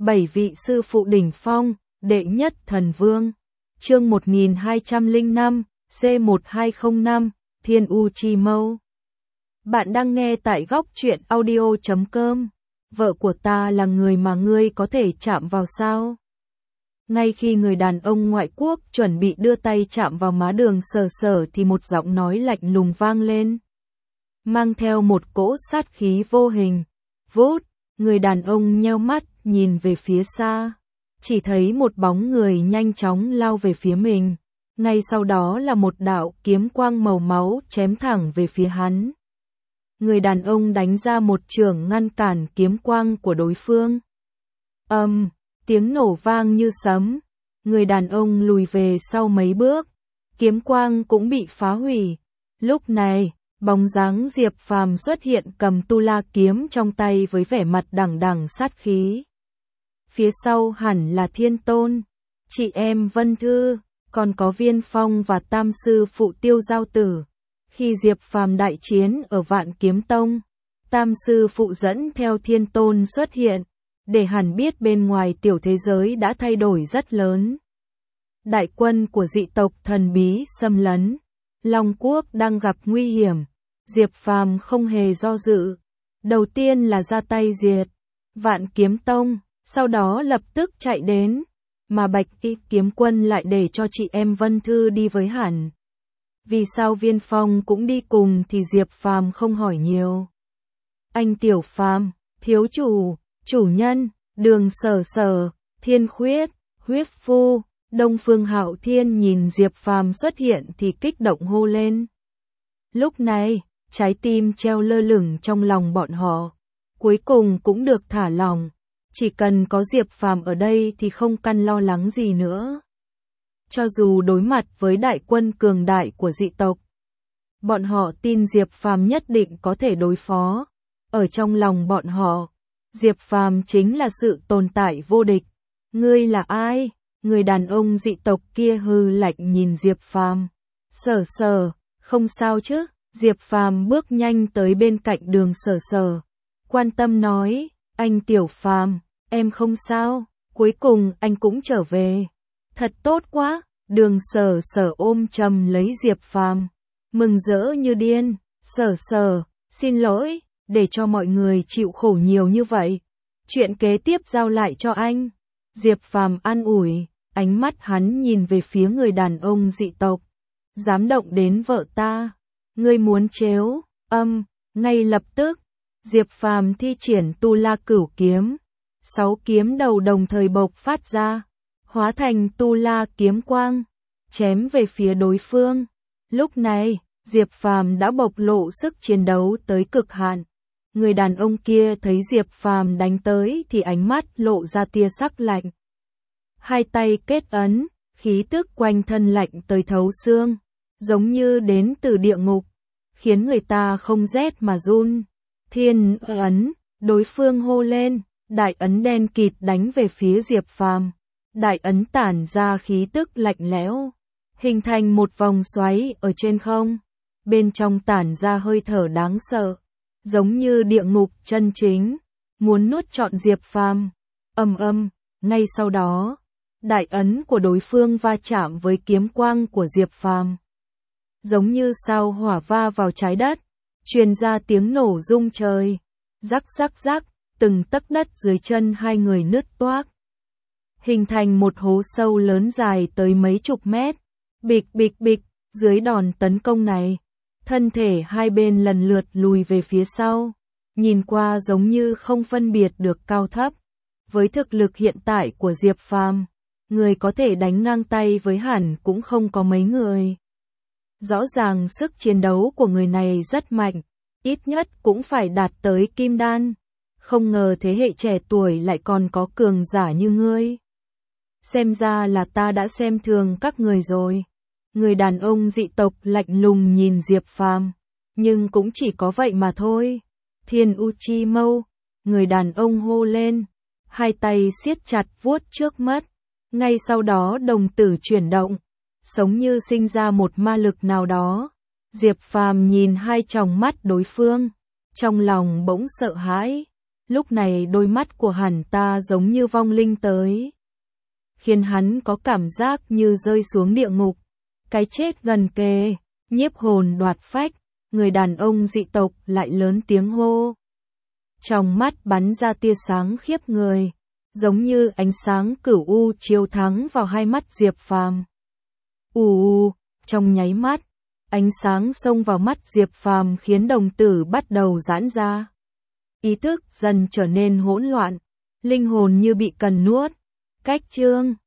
7 vị sư phụ đỉnh phong, đệ nhất thần vương. Chương 1205, C1205, Thiên U Chi Mâu. Bạn đang nghe tại góc truyện audio.com. Vợ của ta là người mà ngươi có thể chạm vào sao? Ngay khi người đàn ông ngoại quốc chuẩn bị đưa tay chạm vào má Đường Sở Sở thì một giọng nói lạnh lùng vang lên, mang theo một cỗ sát khí vô hình. Vút, người đàn ông nheo mắt nhìn về phía xa, chỉ thấy một bóng người nhanh chóng lao về phía mình. Ngay sau đó là một đạo kiếm quang màu máu chém thẳng về phía hắn. Người đàn ông đánh ra một chưởng ngăn cản kiếm quang của đối phương. Tiếng nổ vang như sấm. Người đàn ông lùi về sau mấy bước, kiếm quang cũng bị phá hủy. Lúc này, bóng dáng Diệp Phàm xuất hiện cầm tu la kiếm trong tay với vẻ mặt đằng đằng sát khí. Phía sau hẳn là Thiên Tôn, chị em Vân Thư, còn có Viên Phong và Tam sư phụ Tiêu Giao Tử. Khi Diệp Phàm đại chiến ở Vạn Kiếm Tông, Tam sư phụ dẫn theo Thiên Tôn xuất hiện, để hẳn biết bên ngoài tiểu thế giới đã thay đổi rất lớn. Đại quân của dị tộc thần bí xâm lấn, Long Quốc đang gặp nguy hiểm. Diệp Phàm không hề do dự, đầu tiên là ra tay diệt Vạn Kiếm Tông, sau đó lập tức chạy đến, mà Bạch Y kiếm quân lại để cho chị em Vân Thư đi với hẳn. Vì sao Viên Phong cũng đi cùng thì Diệp Phàm không hỏi nhiều. Anh Tiểu Phàm, thiếu chủ, chủ nhân, Đường Sở Sở, Thiên Khuyết, Huyết Phu, Đông Phương Hạo Thiên nhìn Diệp Phàm xuất hiện thì kích động hô lên. Lúc này, trái tim treo lơ lửng trong lòng bọn họ, cuối cùng cũng được thả lỏng. Chỉ cần có Diệp Phàm ở đây thì không cần lo lắng gì nữa. Cho dù đối mặt với đại quân cường đại của dị tộc, bọn họ tin Diệp Phàm nhất định có thể đối phó. Ở trong lòng bọn họ, Diệp Phàm chính là sự tồn tại vô địch. Ngươi là ai? Người đàn ông dị tộc kia hừ lạnh nhìn Diệp Phàm. Sở Sở, không sao chứ? Diệp Phàm bước nhanh tới bên cạnh Đường Sở Sở, quan tâm nói, anh Tiểu Phàm, em không sao, cuối cùng anh cũng trở về. Thật tốt quá. Đường Sở Sở ôm chầm lấy Diệp Phàm, mừng rỡ như điên. Sở Sở, xin lỗi, để cho mọi người chịu khổ nhiều như vậy. Chuyện kế tiếp giao lại cho anh. Diệp Phàm an ủi, ánh mắt hắn nhìn về phía người đàn ông dị tộc. Dám động đến vợ ta, ngươi muốn trếu, ngay lập tức, Diệp Phàm thi triển tu la cửu kiếm. 6 kiếm đầu đồng thời bộc phát ra, hóa thành tu la kiếm quang, chém về phía đối phương. Lúc này, Diệp Phàm đã bộc lộ sức chiến đấu tới cực hạn. Người đàn ông kia thấy Diệp Phàm đánh tới thì ánh mắt lộ ra tia sắc lạnh. Hai tay kết ấn, khí tức quanh thân lạnh tới thấu xương, giống như đến từ địa ngục, khiến người ta không rét mà run. Thiên ấn, đối phương hô lên, đại ấn đen kịt đánh về phía Diệp Phàm. Đại ấn tản ra khí tức lạnh lẽo, hình thành một vòng xoáy ở trên không. Bên trong tản ra hơi thở đáng sợ, giống như địa ngục chân chính, muốn nuốt trọn Diệp Phàm. Ngay sau đó, đại ấn của đối phương va chạm với kiếm quang của Diệp Phàm, giống như sao hỏa va vào trái đất, truyền ra tiếng nổ rung trời. Rắc rắc rắc, từng tấc đất dưới chân hai người nứt toác, hình thành một hố sâu lớn dài tới mấy chục mét. Bịch bịch bịch, dưới đòn tấn công này, thân thể hai bên lần lượt lùi về phía sau, nhìn qua giống như không phân biệt được cao thấp. Với thực lực hiện tại của Diệp Phàm, người có thể đánh ngang tay với hẳn cũng không có mấy người. Rõ ràng sức chiến đấu của người này rất mạnh, ít nhất cũng phải đạt tới kim đan. Không ngờ thế hệ trẻ tuổi lại còn có cường giả như ngươi. Xem ra là ta đã xem thường các người rồi. Người đàn ông dị tộc lạnh lùng nhìn Diệp Phàm, nhưng cũng chỉ có vậy mà thôi. Thiên U Chi Mâu, người đàn ông hô lên, hai tay siết chặt vuốt trước mắt. Ngay sau đó đồng tử chuyển động, giống như sinh ra một ma lực nào đó. Diệp Phàm nhìn hai tròng mắt đối phương, trong lòng bỗng sợ hãi. lúc này đôi mắt của hắn ta giống như vong linh tới, khiến hắn có cảm giác như rơi xuống địa ngục. Cái chết gần kề, nhiếp hồn đoạt phách, người đàn ông dị tộc lại lớn tiếng hô. Trong mắt bắn ra tia sáng khiếp người, giống như ánh sáng cửu u chiếu thẳng vào hai mắt Diệp Phàm. Trong nháy mắt, ánh sáng xông vào mắt Diệp Phàm khiến đồng tử bắt đầu giãn ra. Ý thức dần trở nên hỗn loạn, linh hồn như bị cần nuốt. Cách chương